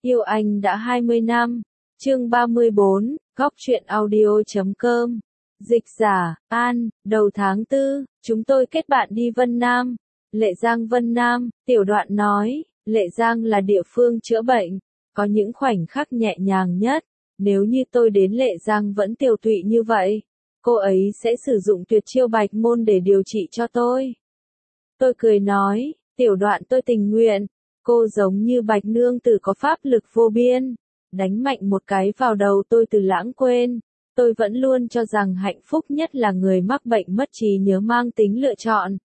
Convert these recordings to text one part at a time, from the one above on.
Yêu anh đã 20 năm. Chương 34, Góc truyện audio.com. Dịch giả, An, đầu tháng 4, chúng tôi kết bạn đi Vân Nam. Lệ Giang Vân Nam, tiểu đoạn nói, Lệ Giang là địa phương chữa bệnh, có những khoảnh khắc nhẹ nhàng nhất. Nếu như tôi đến Lệ Giang vẫn tiều tụy như vậy, cô ấy sẽ sử dụng tuyệt chiêu bạch môn để điều trị cho tôi. Tôi cười nói, tiểu đoạn tôi tình nguyện. Cô giống như bạch nương tử có pháp lực vô biên. Đánh mạnh một cái vào đầu tôi từ lãng quên. Tôi vẫn luôn cho rằng hạnh phúc nhất là người mắc bệnh mất trí nhớ mang tính lựa chọn.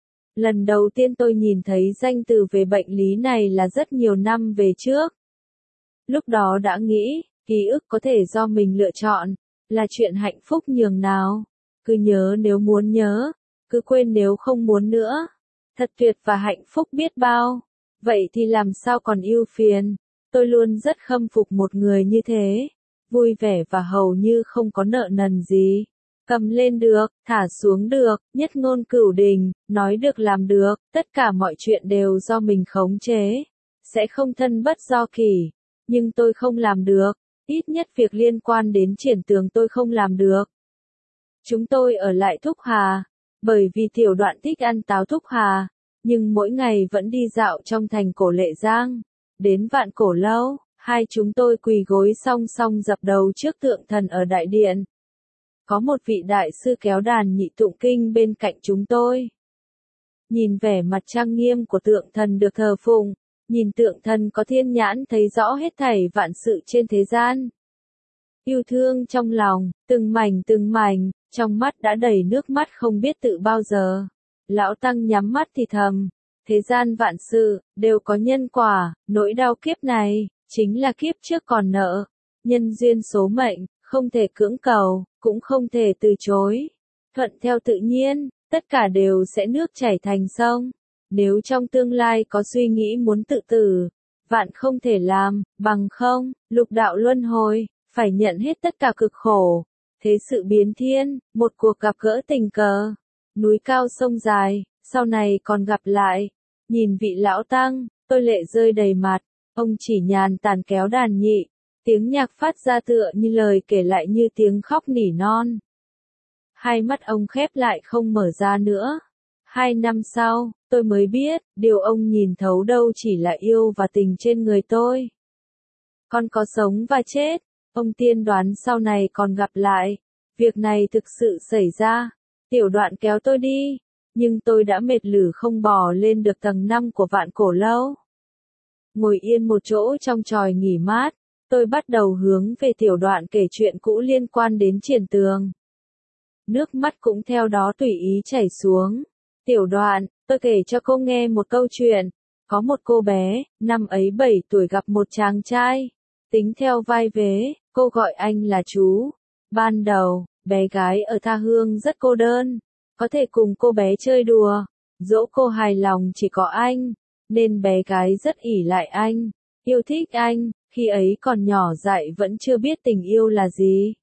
Lần đầu tiên tôi nhìn thấy danh từ về bệnh lý này là rất nhiều năm về trước. Lúc đó đã nghĩ, ký ức có thể do mình lựa chọn, là chuyện hạnh phúc nhường nào. Cứ nhớ nếu muốn nhớ, cứ quên nếu không muốn nữa. Thật tuyệt và hạnh phúc biết bao. Vậy thì làm sao còn ưu phiền? Tôi luôn rất khâm phục một người như thế. Vui vẻ và hầu như không có nợ nần gì. Cầm lên được, thả xuống được, nhất ngôn cửu đình, nói được làm được, tất cả mọi chuyện đều do mình khống chế. Sẽ không thân bất do kỷ. Nhưng tôi không làm được. Ít nhất việc liên quan đến Triển Tường tôi không làm được. Chúng tôi ở lại Thúc Hà. Bởi vì tiểu đoạn thích ăn táo Thúc Hà. Nhưng mỗi ngày vẫn đi dạo trong thành cổ Lệ Giang. Đến Vạn Cổ Lâu, hai chúng tôi quỳ gối song song dập đầu trước tượng thần ở đại điện. Có một vị đại sư kéo đàn nhị tụng kinh bên cạnh chúng tôi. Nhìn vẻ mặt trang nghiêm của tượng thần được thờ phụng, nhìn tượng thần có thiên nhãn thấy rõ hết thảy vạn sự trên thế gian. Yêu thương trong lòng, từng mảnh, trong mắt đã đầy nước mắt không biết tự bao giờ. Lão Tăng nhắm mắt thì thầm, thế gian vạn sự, đều có nhân quả, nỗi đau kiếp này, chính là kiếp trước còn nợ. Nhân duyên số mệnh, không thể cưỡng cầu, cũng không thể từ chối. Thuận theo tự nhiên, tất cả đều sẽ nước chảy thành sông. Nếu trong tương lai có suy nghĩ muốn tự tử, vạn không thể làm, bằng không, lục đạo luân hồi, phải nhận hết tất cả cực khổ. Thế sự biến thiên, một cuộc gặp gỡ tình cờ. Núi cao sông dài, sau này còn gặp lại. Nhìn vị lão tăng, tôi lệ rơi đầy mặt. Ông chỉ nhàn tản kéo đàn nhị. Tiếng nhạc phát ra tựa như lời kể lại như tiếng khóc nỉ non. Hai mắt ông khép lại không mở ra nữa. 2 năm sau, tôi mới biết, điều ông nhìn thấu đâu chỉ là yêu và tình trên người tôi. Còn có sống và chết, ông tiên đoán sau này còn gặp lại. Việc này thực sự xảy ra. Tiểu đoạn kéo tôi đi, nhưng tôi đã mệt lử không bò lên được tầng 5 của Vạn Cổ Lâu. Ngồi yên một chỗ trong chòi nghỉ mát, tôi bắt đầu hướng về tiểu đoạn kể chuyện cũ liên quan đến Triển Tường. Nước mắt cũng theo đó tùy ý chảy xuống. Tiểu đoạn, tôi kể cho cô nghe một câu chuyện. Có một cô bé, năm ấy 7 tuổi gặp một chàng trai. Tính theo vai vế, cô gọi anh là chú. Ban đầu, bé gái ở tha hương rất cô đơn. Có thể cùng cô bé chơi đùa. Dỗ cô hài lòng chỉ có anh. Nên bé gái rất ỷ lại anh. Yêu thích anh. Khi ấy còn nhỏ dại vẫn chưa biết tình yêu là gì.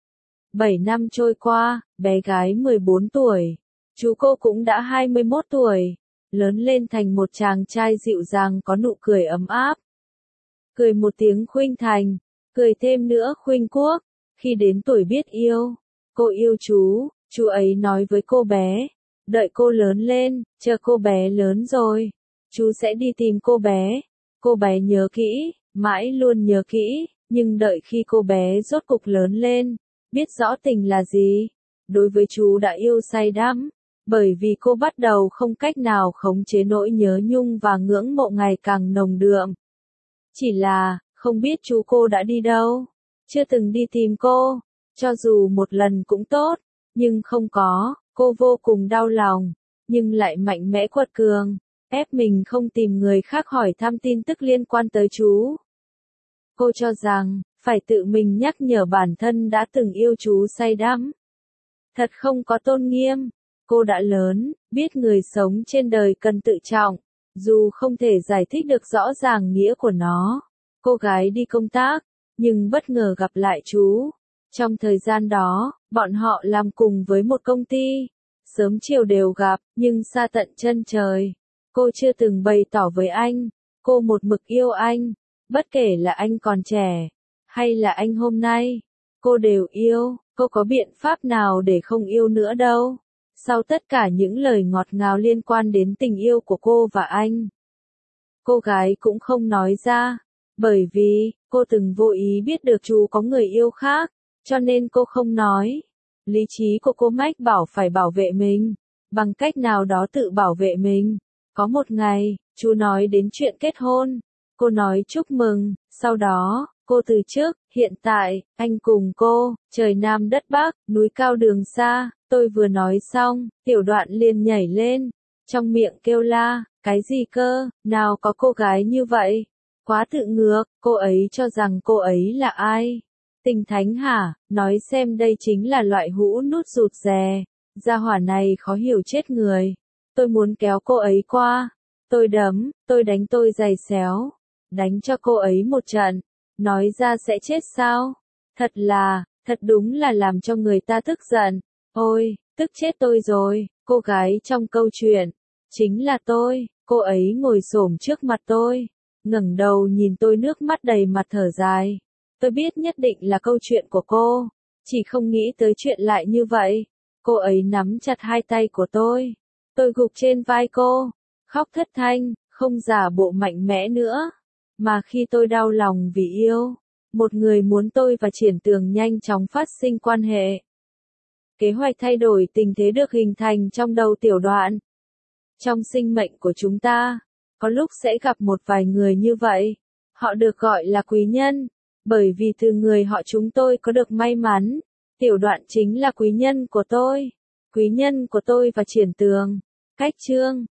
7 năm trôi qua, bé gái 14 tuổi. Chú cô cũng đã 21 tuổi. Lớn lên thành một chàng trai dịu dàng có nụ cười ấm áp. Cười một tiếng khuynh thành. Cười thêm nữa khuynh quốc. Khi đến tuổi biết yêu, cô yêu chú ấy nói với cô bé. Đợi cô lớn lên, chờ cô bé lớn rồi. Chú sẽ đi tìm cô bé. Cô bé nhớ kỹ, mãi luôn nhớ kỹ, nhưng đợi khi cô bé rốt cục lớn lên, biết rõ tình là gì. Đối với chú đã yêu say đắm, bởi vì cô bắt đầu không cách nào khống chế nỗi nhớ nhung và ngưỡng mộ ngày càng nồng đượm. Chỉ là, không biết chú cô đã đi đâu, chưa từng đi tìm cô, cho dù một lần cũng tốt, nhưng không có, cô vô cùng đau lòng, nhưng lại mạnh mẽ quật cường, ép mình không tìm người khác hỏi thăm tin tức liên quan tới chú. Cô cho rằng, phải tự mình nhắc nhở bản thân đã từng yêu chú say đắm. Thật không có tôn nghiêm. Cô đã lớn, biết người sống trên đời cần tự trọng, dù không thể giải thích được rõ ràng nghĩa của nó. Cô gái đi công tác, nhưng bất ngờ gặp lại chú. Trong thời gian đó, bọn họ làm cùng với một công ty. Sớm chiều đều gặp, nhưng xa tận chân trời. Cô chưa từng bày tỏ với anh. Cô một mực yêu anh. Bất kể là anh còn trẻ, hay là anh hôm nay, cô đều yêu, cô có biện pháp nào để không yêu nữa đâu. Sau tất cả những lời ngọt ngào liên quan đến tình yêu của cô và anh, cô gái cũng không nói ra, bởi vì, cô từng vô ý biết được chú có người yêu khác, cho nên cô không nói. Lý trí của cô mách bảo phải bảo vệ mình, bằng cách nào đó tự bảo vệ mình. Có một ngày, chú nói đến chuyện kết hôn, cô nói chúc mừng, sau đó, cô từ chức, hiện tại, anh cùng cô, trời Nam đất Bắc, núi cao đường xa, tôi vừa nói xong, Tiểu Đoạn liền nhảy lên, trong miệng kêu la, cái gì cơ, nào có cô gái như vậy, quá tự ngược, cô ấy cho rằng cô ấy là ai? Tình thánh hả, nói xem đây chính là loại hũ nút rụt rè, gia hỏa này khó hiểu chết người, tôi muốn kéo cô ấy qua, tôi đấm, tôi đánh tôi giày xéo, đánh cho cô ấy một trận, nói ra sẽ chết sao? Thật đúng là làm cho người ta tức giận, ôi, tức chết tôi rồi, cô gái trong câu chuyện, chính là tôi, cô ấy ngồi xổm trước mặt tôi, ngẩng đầu nhìn tôi nước mắt đầy mặt thở dài. Tôi biết nhất định là câu chuyện của cô, chỉ không nghĩ tới chuyện lại như vậy. Cô ấy nắm chặt hai tay của tôi gục trên vai cô, khóc thất thanh, không giả bộ mạnh mẽ nữa. Mà khi tôi đau lòng vì yêu, một người muốn tôi và Triển Tường nhanh chóng phát sinh quan hệ. Kế hoạch thay đổi tình thế được hình thành trong đầu Tiểu Đoạn. Trong sinh mệnh của chúng ta, có lúc sẽ gặp một vài người như vậy. Họ được gọi là quý nhân, bởi vì từ người họ chúng tôi có được may mắn. Tiểu Đoạn chính là quý nhân của tôi. Quý nhân của tôi và Triển Tường. Cách chương